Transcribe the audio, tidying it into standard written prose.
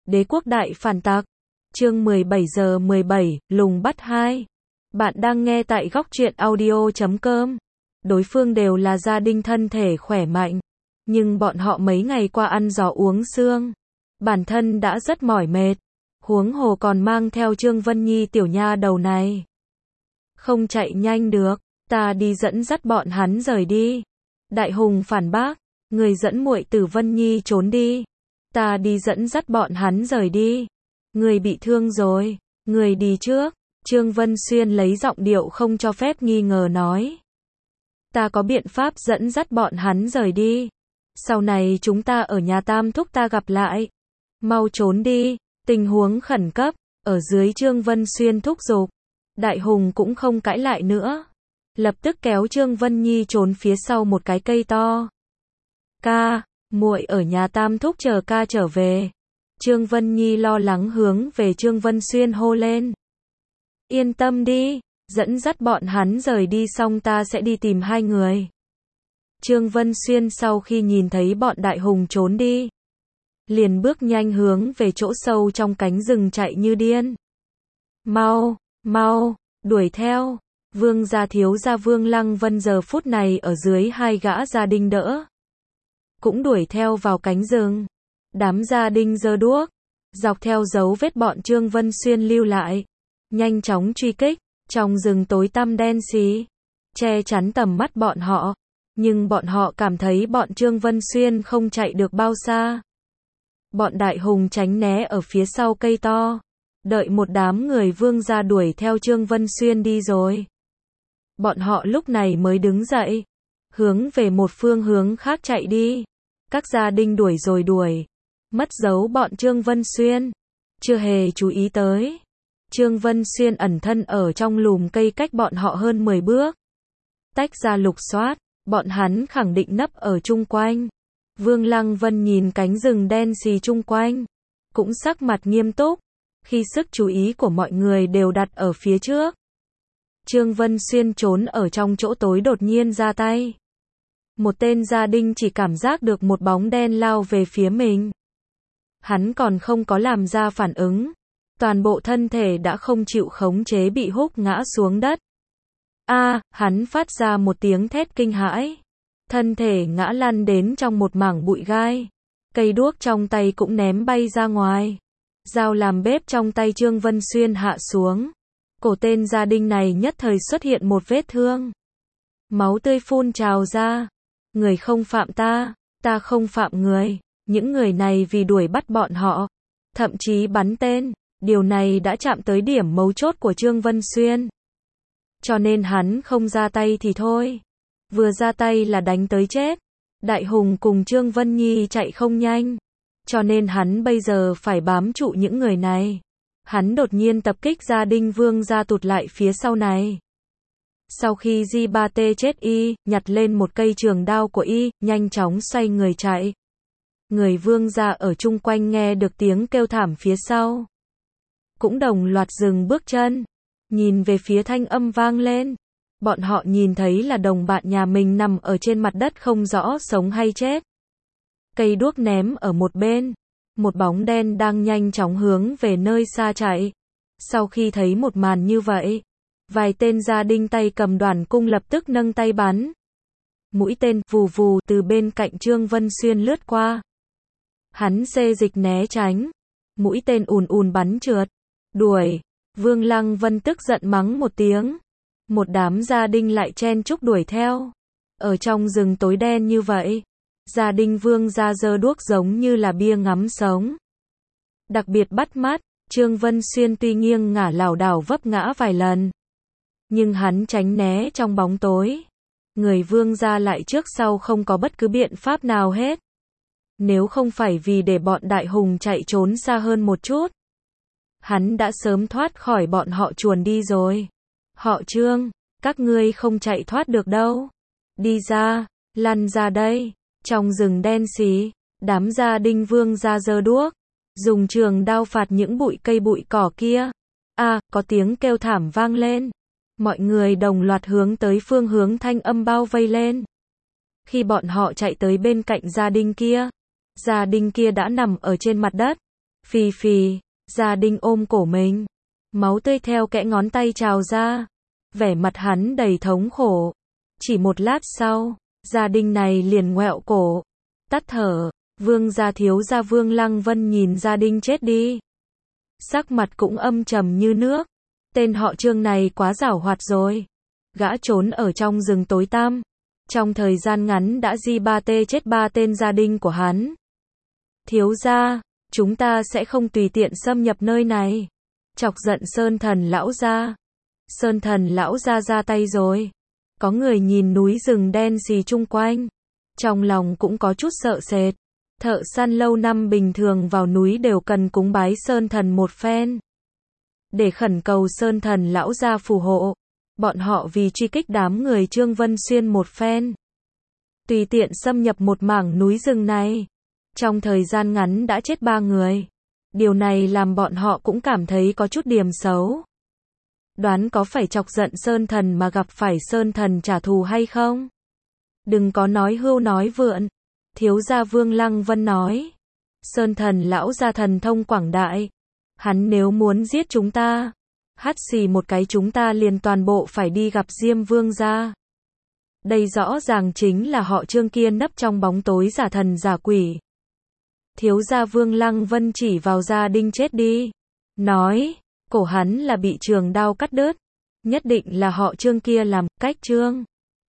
Đế quốc đại phản tặc. Chương 17 giờ 17, lùng bắt 2. Bạn đang nghe tại góc truyện audio.com. Đối phương đều là gia đình thân thể khỏe mạnh, nhưng bọn họ mấy ngày qua ăn gió uống sương, bản thân đã rất mỏi mệt, huống hồ còn mang theo Trương Vân Nhi tiểu nha đầu này. Không chạy nhanh được, ta đi dẫn dắt bọn hắn rời đi. Đại Hùng phản bác, người dẫn muội tử Vân Nhi trốn đi. Ta đi dẫn dắt bọn hắn rời đi. Người bị thương rồi, người đi trước. Trương Vân Xuyên lấy giọng điệu không cho phép nghi ngờ nói. Ta có biện pháp dẫn dắt bọn hắn rời đi. Sau này chúng ta ở nhà Tam Thúc ta gặp lại. Mau trốn đi, tình huống khẩn cấp. Ở dưới Trương Vân Xuyên thúc giục, Đại Hùng cũng không cãi lại nữa. Lập tức kéo Trương Vân Nhi trốn phía sau một cái cây to. Ca, muội ở nhà Tam Thúc chờ ca trở về. Trương Vân Nhi lo lắng hướng về Trương Vân Xuyên hô lên. Yên tâm đi, dẫn dắt bọn hắn rời đi xong ta sẽ đi tìm hai người. Trương Vân Xuyên sau khi nhìn thấy bọn Đại Hùng trốn đi, liền bước nhanh hướng về chỗ sâu trong cánh rừng chạy như điên. Mau, mau, đuổi theo. Vương gia thiếu gia Vương Lăng Vân giờ phút này ở dưới hai gã gia đình đỡ, cũng đuổi theo vào cánh rừng. Đám gia đình giơ đuốc, dọc theo dấu vết bọn Trương Vân Xuyên lưu lại, nhanh chóng truy kích. Trong rừng tối tăm đen xì, che chắn tầm mắt bọn họ, nhưng bọn họ cảm thấy bọn Trương Vân Xuyên không chạy được bao xa. Bọn Đại Hùng tránh né ở phía sau cây to, đợi một đám người Vương gia đuổi theo Trương Vân Xuyên đi rồi. Bọn họ lúc này mới đứng dậy, hướng về một phương hướng khác chạy đi. Các gia đình đuổi rồi đuổi, mất dấu bọn Trương Vân Xuyên, chưa hề chú ý tới. Trương Vân Xuyên ẩn thân ở trong lùm cây cách bọn họ hơn 10 bước. Tách ra lục soát, bọn hắn khẳng định nấp ở chung quanh. Vương Lăng Vân nhìn cánh rừng đen xì chung quanh, cũng sắc mặt nghiêm túc, khi sức chú ý của mọi người đều đặt ở phía trước. Trương Vân Xuyên trốn ở trong chỗ tối đột nhiên ra tay. Một tên gia đình chỉ cảm giác được một bóng đen lao về phía mình. Hắn còn không có làm ra phản ứng, toàn bộ thân thể đã không chịu khống chế bị húc ngã xuống đất. Hắn phát ra một tiếng thét kinh hãi. Thân thể ngã lăn đến trong một mảng bụi gai. Cây đuốc trong tay cũng ném bay ra ngoài. Dao làm bếp trong tay Trương Vân Xuyên hạ xuống. Cổ tên gia đình này nhất thời xuất hiện một vết thương. Máu tươi phun trào ra. Người không phạm ta, ta không phạm người. Những người này vì đuổi bắt bọn họ, thậm chí bắn tên. Điều này đã chạm tới điểm mấu chốt của Trương Vân Xuyên. Cho nên hắn không ra tay thì thôi. Vừa ra tay là đánh tới chết. Đại Hùng cùng Trương Vân Nhi chạy không nhanh. Cho nên hắn bây giờ phải bám trụ những người này. Hắn đột nhiên tập kích gia đình Vương gia tụt lại phía sau này. Sau khi Di Ba Tê chết y, nhặt lên một cây trường đao của y, nhanh chóng xoay người chạy. Người Vương gia ở chung quanh nghe được tiếng kêu thảm phía sau, cũng đồng loạt dừng bước chân, nhìn về phía thanh âm vang lên. Bọn họ nhìn thấy là đồng bạn nhà mình nằm ở trên mặt đất không rõ sống hay chết. Cây đuốc ném ở một bên, một bóng đen đang nhanh chóng hướng về nơi xa chạy. Sau khi thấy một màn như vậy, vài tên gia đình tay cầm đoàn cung lập tức nâng tay bắn. Mũi tên vù vù từ bên cạnh Trương Vân Xuyên lướt qua. Hắn xê dịch né tránh, mũi tên ùn ùn bắn trượt. Đuổi. Vương Lăng Vân tức giận mắng một tiếng. Một đám gia đình lại chen chúc đuổi theo. Ở trong rừng tối đen như vậy, gia đình Vương gia giơ đuốc giống như là bia ngắm sống. Đặc biệt bắt mắt, Trương Vân Xuyên tuy nghiêng ngả lảo đảo vấp ngã vài lần, nhưng hắn tránh né trong bóng tối. Người Vương gia lại trước sau không có bất cứ biện pháp nào hết. Nếu không phải vì để bọn Đại Hùng chạy trốn xa hơn một chút, hắn đã sớm thoát khỏi bọn họ chuồn đi rồi. Họ Trương, các ngươi không chạy thoát được đâu. Đi ra, lăn ra đây. Trong rừng đen xí, đám gia đình Vương gia giơ đuốc, dùng trường đao phạt những bụi cây bụi cỏ kia. Có tiếng kêu thảm vang lên. Mọi người đồng loạt hướng tới phương hướng thanh âm bao vây lên. Khi bọn họ chạy tới bên cạnh gia đình kia đã nằm ở trên mặt đất, Phì phì, Gia Đinh ôm cổ mình. Máu tươi theo kẽ ngón tay trào ra. Vẻ mặt hắn đầy thống khổ. Chỉ một lát sau, Gia Đinh này liền ngoẹo cổ. Tắt thở, Vương gia thiếu gia Vương Lăng Vân nhìn Gia Đinh chết đi. Sắc mặt cũng âm trầm như nước. Tên họ Trương này quá giảo hoạt rồi. Gã trốn ở trong rừng tối tăm. Trong thời gian ngắn đã di ba tê chết ba tên gia đình của hắn. Thiếu gia, chúng ta sẽ không tùy tiện xâm nhập nơi này. Chọc giận Sơn Thần lão gia. Sơn Thần lão gia ra tay rồi. Có người nhìn núi rừng đen xì chung quanh. Trong lòng cũng có chút sợ sệt. Thợ săn lâu năm bình thường vào núi đều cần cúng bái Sơn Thần một phen. Để khẩn cầu Sơn Thần lão gia phù hộ. Bọn họ vì truy kích đám người Trương Vân Xuyên một phen. Tùy tiện xâm nhập một mảng núi rừng này. Trong thời gian ngắn đã chết 3 người. Điều này làm bọn họ cũng cảm thấy có chút điểm xấu. Đoán có phải chọc giận Sơn Thần mà gặp phải Sơn Thần trả thù hay không? Đừng có nói hưu nói vượn. Thiếu gia Vương Lăng Vân nói. Sơn Thần lão gia thần thông quảng đại. Hắn nếu muốn giết chúng ta, hắt xì một cái chúng ta liền toàn bộ phải đi gặp Diêm Vương gia. Đây rõ ràng chính là họ Trương kia nấp trong bóng tối giả thần giả quỷ. Thiếu gia Vương Lăng Vân chỉ vào Gia Đinh chết đi. Nói, cổ hắn là bị trường đao cắt đứt. Nhất định là họ Trương kia làm, cách Trương.